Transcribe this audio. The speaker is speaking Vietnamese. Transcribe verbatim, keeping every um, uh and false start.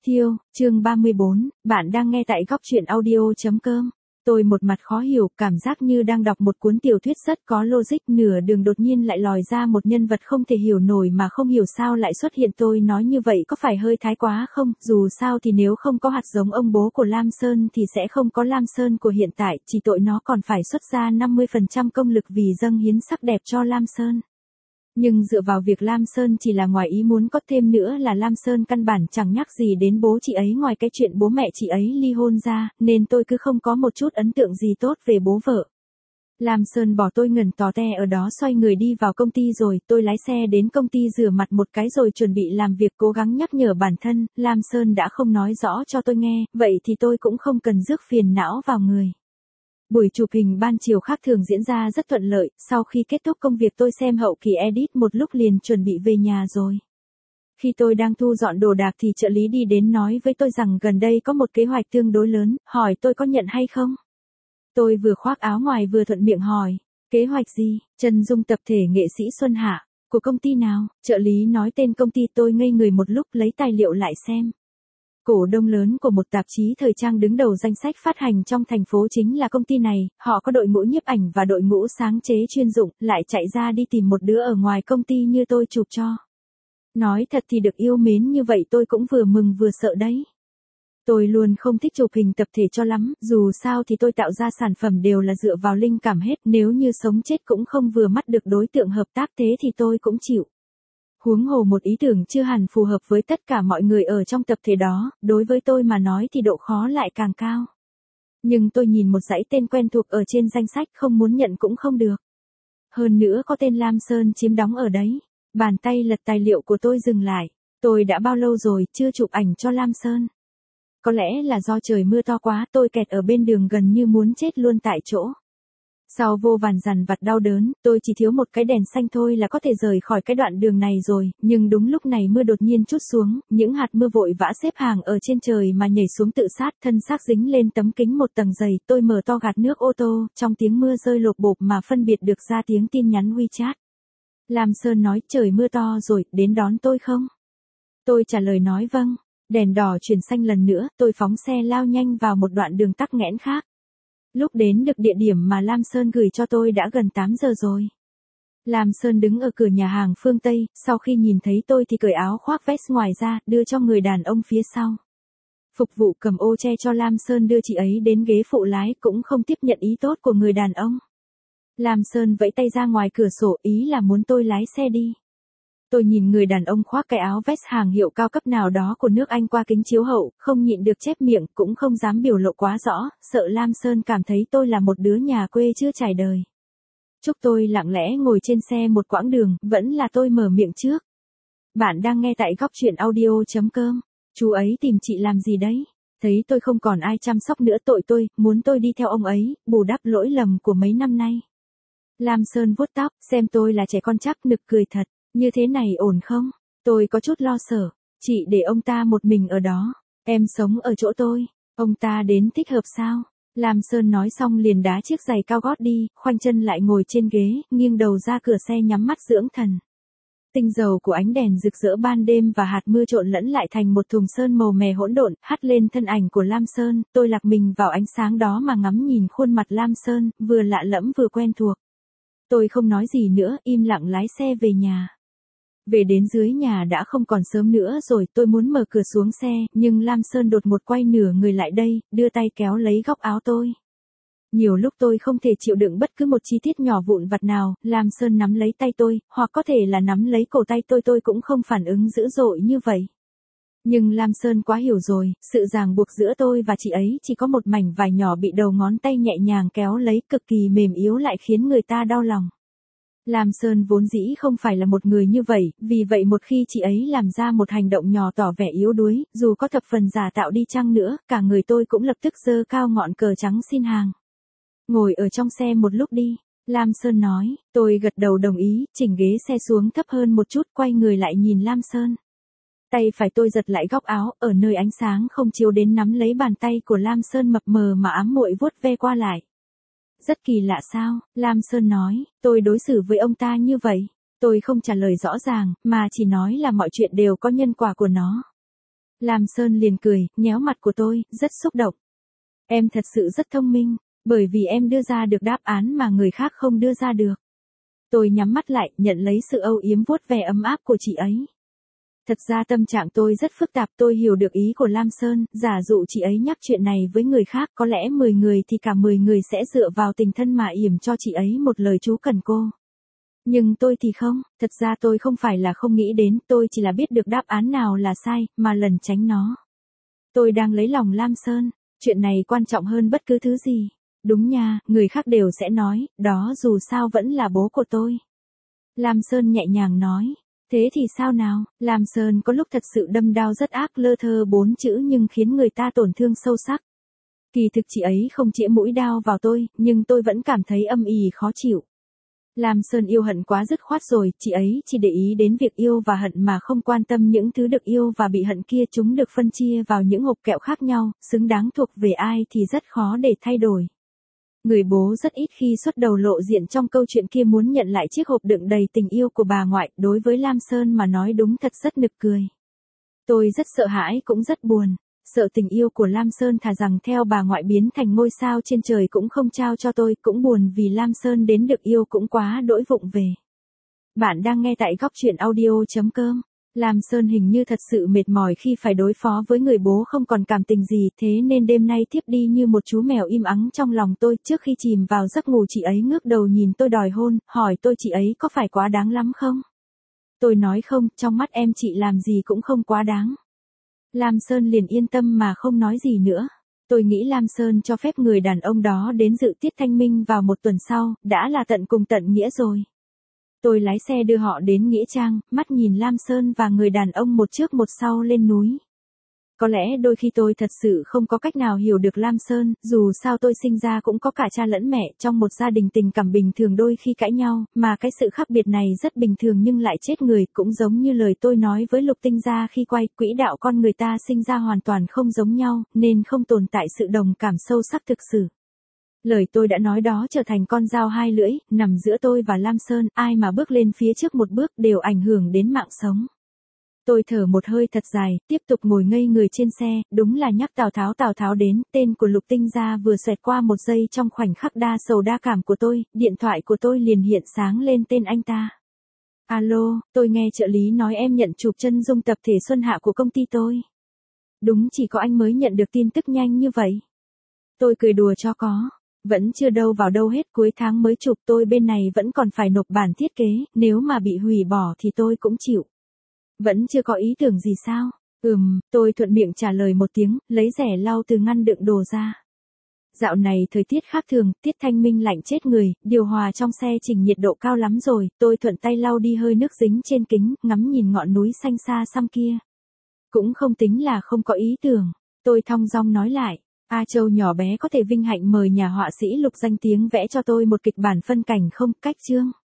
Thiêu, chương ba mươi bốn, bạn đang nghe tại góc truyện audio.com. Tôi một mặt khó hiểu, cảm giác như đang đọc một cuốn tiểu thuyết rất có logic, nửa đường đột nhiên lại lòi ra một nhân vật không thể hiểu nổi mà không hiểu sao lại xuất hiện. Tôi nói như vậy có phải hơi thái quá không? Dù sao thì nếu không có hạt giống ông bố của Lam Sơn thì sẽ không có Lam Sơn của hiện tại, chỉ tội nó còn phải xuất ra năm mươi phần trăm công lực vì dâng hiến sắc đẹp cho Lam Sơn. Nhưng dựa vào việc Lam Sơn chỉ là ngoài ý muốn, có thêm nữa là Lam Sơn căn bản chẳng nhắc gì đến bố chị ấy ngoài cái chuyện bố mẹ chị ấy ly hôn ra, nên tôi cứ không có một chút ấn tượng gì tốt về bố vợ. Lam Sơn bỏ tôi ngẩn tò te ở đó, xoay người đi vào công ty rồi. Tôi lái xe đến công ty rửa mặt một cái rồi chuẩn bị làm việc, cố gắng nhắc nhở bản thân. Lam Sơn đã không nói rõ cho tôi nghe, vậy thì tôi cũng không cần rước phiền não vào người. Buổi chụp hình ban chiều khác thường diễn ra rất thuận lợi, sau khi kết thúc công việc tôi xem hậu kỳ edit một lúc liền chuẩn bị về nhà rồi. Khi tôi đang thu dọn đồ đạc thì trợ lý đi đến nói với tôi rằng gần đây có một kế hoạch tương đối lớn, hỏi tôi có nhận hay không. Tôi vừa khoác áo ngoài vừa thuận miệng hỏi, kế hoạch gì? Chân dung tập thể nghệ sĩ Xuân Hạ, của công ty nào? Trợ lý nói tên công ty, tôi ngây người một lúc lấy tài liệu lại xem. Cổ đông lớn của một tạp chí thời trang đứng đầu danh sách phát hành trong thành phố chính là công ty này, họ có đội ngũ nhiếp ảnh và đội ngũ sáng chế chuyên dụng, lại chạy ra đi tìm một đứa ở ngoài công ty như tôi chụp cho. Nói thật thì được yêu mến như vậy tôi cũng vừa mừng vừa sợ đấy. Tôi luôn không thích chụp hình tập thể cho lắm, dù sao thì tôi tạo ra sản phẩm đều là dựa vào linh cảm hết, nếu như sống chết cũng không vừa mắt được đối tượng hợp tác thế thì tôi cũng chịu. Huống hồ một ý tưởng chưa hẳn phù hợp với tất cả mọi người ở trong tập thể đó, đối với tôi mà nói thì độ khó lại càng cao. Nhưng tôi nhìn một dãy tên quen thuộc ở trên danh sách, không muốn nhận cũng không được. Hơn nữa có tên Lam Sơn chiếm đóng ở đấy. Bàn tay lật tài liệu của tôi dừng lại. Tôi đã bao lâu rồi chưa chụp ảnh cho Lam Sơn? Có lẽ là do trời mưa to quá, tôi kẹt ở bên đường gần như muốn chết luôn tại chỗ. Sau vô vàn dằn vặt đau đớn, tôi chỉ thiếu một cái đèn xanh thôi là có thể rời khỏi cái đoạn đường này rồi, nhưng đúng lúc này mưa đột nhiên trút xuống, những hạt mưa vội vã xếp hàng ở trên trời mà nhảy xuống tự sát, thân xác dính lên tấm kính một tầng dày. Tôi mở to gạt nước ô tô, trong tiếng mưa rơi lộp bộp mà phân biệt được ra tiếng tin nhắn WeChat. Lam Sơn nói trời mưa to rồi, đến đón tôi không? Tôi trả lời nói vâng. Đèn đỏ chuyển xanh lần nữa, tôi phóng xe lao nhanh vào một đoạn đường tắc nghẽn khác. Lúc đến được địa điểm mà Lam Sơn gửi cho tôi đã gần tám giờ rồi. Lam Sơn đứng ở cửa nhà hàng phương Tây, sau khi nhìn thấy tôi thì cởi áo khoác vest ngoài ra, đưa cho người đàn ông phía sau. Phục vụ cầm ô che cho Lam Sơn đưa chị ấy đến ghế phụ lái, cũng không tiếp nhận ý tốt của người đàn ông. Lam Sơn vẫy tay ra ngoài cửa sổ, ý là muốn tôi lái xe đi. Tôi nhìn người đàn ông khoác cái áo vest hàng hiệu cao cấp nào đó của nước Anh qua kính chiếu hậu, không nhịn được chép miệng, cũng không dám biểu lộ quá rõ, sợ Lam Sơn cảm thấy tôi là một đứa nhà quê chưa trải đời. Chúc tôi lặng lẽ ngồi trên xe một quãng đường, vẫn là tôi mở miệng trước. Bạn đang nghe tại góc truyện audio.com. Chú ấy tìm chị làm gì đấy? Thấy tôi không còn ai chăm sóc nữa, tội tôi, muốn tôi đi theo ông ấy, bù đắp lỗi lầm của mấy năm nay. Lam Sơn vuốt tóc, xem tôi là trẻ con chắc, nực cười thật. Như thế này ổn không? Tôi có chút lo sợ. Chị để ông ta một mình ở đó. Em sống ở chỗ tôi. Ông ta đến thích hợp sao? Lam Sơn nói xong liền đá chiếc giày cao gót đi, khoanh chân lại ngồi trên ghế, nghiêng đầu ra cửa xe nhắm mắt dưỡng thần. Tinh dầu của ánh đèn rực rỡ ban đêm và hạt mưa trộn lẫn lại thành một thùng sơn màu mè hỗn độn, hắt lên thân ảnh của Lam Sơn. Tôi lạc mình vào ánh sáng đó mà ngắm nhìn khuôn mặt Lam Sơn, vừa lạ lẫm vừa quen thuộc. Tôi không nói gì nữa, im lặng lái xe về nhà. Về đến dưới nhà đã không còn sớm nữa rồi, tôi muốn mở cửa xuống xe, nhưng Lam Sơn đột một quay nửa người lại đây, đưa tay kéo lấy góc áo tôi. Nhiều lúc tôi không thể chịu đựng bất cứ một chi tiết nhỏ vụn vặt nào, Lam Sơn nắm lấy tay tôi, hoặc có thể là nắm lấy cổ tay tôi, tôi cũng không phản ứng dữ dội như vậy. Nhưng Lam Sơn quá hiểu rồi, sự ràng buộc giữa tôi và chị ấy chỉ có một mảnh vải nhỏ bị đầu ngón tay nhẹ nhàng kéo lấy, cực kỳ mềm yếu lại khiến người ta đau lòng. Lam Sơn vốn dĩ không phải là một người như vậy, vì vậy một khi chị ấy làm ra một hành động nhỏ tỏ vẻ yếu đuối, dù có thập phần giả tạo đi chăng nữa, cả người tôi cũng lập tức giơ cao ngọn cờ trắng xin hàng. Ngồi ở trong xe một lúc đi, Lam Sơn nói, tôi gật đầu đồng ý, chỉnh ghế xe xuống thấp hơn một chút, quay người lại nhìn Lam Sơn. Tay phải tôi giật lại góc áo, ở nơi ánh sáng không chiếu đến nắm lấy bàn tay của Lam Sơn mập mờ mà ám muội vuốt ve qua lại. Rất kỳ lạ sao? Lam Sơn nói, tôi đối xử với ông ta như vậy. Tôi không trả lời rõ ràng, mà chỉ nói là mọi chuyện đều có nhân quả của nó. Lam Sơn liền cười, nhéo mặt của tôi, rất xúc động. Em thật sự rất thông minh, bởi vì em đưa ra được đáp án mà người khác không đưa ra được. Tôi nhắm mắt lại, nhận lấy sự âu yếm vuốt ve ấm áp của chị ấy. Thật ra tâm trạng tôi rất phức tạp, tôi hiểu được ý của Lam Sơn, giả dụ chị ấy nhắc chuyện này với người khác, có lẽ mười người thì cả mười người sẽ dựa vào tình thân mà yểm cho chị ấy một lời chú cần cô. Nhưng tôi thì không, thật ra tôi không phải là không nghĩ đến, tôi chỉ là biết được đáp án nào là sai, mà lẩn tránh nó. Tôi đang lấy lòng Lam Sơn, chuyện này quan trọng hơn bất cứ thứ gì. Đúng nha, người khác đều sẽ nói, đó dù sao vẫn là bố của tôi. Lam Sơn nhẹ nhàng nói. Thế thì sao nào, Lam Sơn có lúc thật sự đâm đao rất ác, lơ thơ bốn chữ nhưng khiến người ta tổn thương sâu sắc. Kỳ thực chị ấy không chĩa mũi đao vào tôi, nhưng tôi vẫn cảm thấy âm ỉ khó chịu. Lam Sơn yêu hận quá dứt khoát rồi, chị ấy chỉ để ý đến việc yêu và hận mà không quan tâm những thứ được yêu và bị hận kia, chúng được phân chia vào những hộp kẹo khác nhau, xứng đáng thuộc về ai thì rất khó để thay đổi. Người bố rất ít khi xuất đầu lộ diện trong câu chuyện kia, muốn nhận lại chiếc hộp đựng đầy tình yêu của bà ngoại, đối với Lam Sơn mà nói đúng thật rất nực cười. Tôi rất sợ hãi cũng rất buồn, sợ tình yêu của Lam Sơn thà rằng theo bà ngoại biến thành ngôi sao trên trời cũng không trao cho tôi, cũng buồn vì Lam Sơn đến được yêu cũng quá đỗi vụng về. Bạn đang nghe tại góc truyện audio chấm com. Lam Sơn hình như thật sự mệt mỏi khi phải đối phó với người bố không còn cảm tình gì, thế nên đêm nay thiếp đi như một chú mèo im ắng trong lòng tôi. Trước khi chìm vào giấc ngủ, chị ấy ngước đầu nhìn tôi đòi hôn, hỏi tôi chị ấy có phải quá đáng lắm không? Tôi nói không, trong mắt em chị làm gì cũng không quá đáng. Lam Sơn liền yên tâm mà không nói gì nữa. Tôi nghĩ Lam Sơn cho phép người đàn ông đó đến dự tiết thanh minh vào một tuần sau, đã là tận cùng tận nghĩa rồi. Tôi lái xe đưa họ đến Nghĩa Trang, mắt nhìn Lam Sơn và người đàn ông một trước một sau lên núi. Có lẽ đôi khi tôi thật sự không có cách nào hiểu được Lam Sơn, dù sao tôi sinh ra cũng có cả cha lẫn mẹ, trong một gia đình tình cảm bình thường đôi khi cãi nhau, mà cái sự khác biệt này rất bình thường nhưng lại chết người, cũng giống như lời tôi nói với Lục Tinh Gia khi quay, quỹ đạo con người ta sinh ra hoàn toàn không giống nhau, nên không tồn tại sự đồng cảm sâu sắc thực sự. Lời tôi đã nói đó trở thành con dao hai lưỡi, nằm giữa tôi và Lam Sơn, ai mà bước lên phía trước một bước đều ảnh hưởng đến mạng sống. Tôi thở một hơi thật dài, tiếp tục ngồi ngây người trên xe, đúng là nhắc Tào Tháo Tào Tháo đến, tên của Lục Tinh Gia vừa xoẹt qua một giây trong khoảnh khắc đa sầu đa cảm của tôi, điện thoại của tôi liền hiện sáng lên tên anh ta. Alo, tôi nghe trợ lý nói em nhận chụp chân dung tập thể Xuân Hạ của công ty tôi. Đúng, chỉ có anh mới nhận được tin tức nhanh như vậy. Tôi cười đùa cho có. Vẫn chưa đâu vào đâu hết, cuối tháng mới chụp, tôi bên này vẫn còn phải nộp bản thiết kế, nếu mà bị hủy bỏ thì tôi cũng chịu. Vẫn chưa có ý tưởng gì sao? Ừm, tôi thuận miệng trả lời một tiếng, lấy rẻ lau từ ngăn đựng đồ ra. Dạo này thời tiết khác thường, tiết thanh minh lạnh chết người, điều hòa trong xe chỉnh nhiệt độ cao lắm rồi, tôi thuận tay lau đi hơi nước dính trên kính, ngắm nhìn ngọn núi xanh xa xăm kia. Cũng không tính là không có ý tưởng, tôi thong dong nói lại. A Châu nhỏ bé có thể vinh hạnh mời nhà họa sĩ Lục danh tiếng vẽ cho tôi một kịch bản phân cảnh không? Cách chương.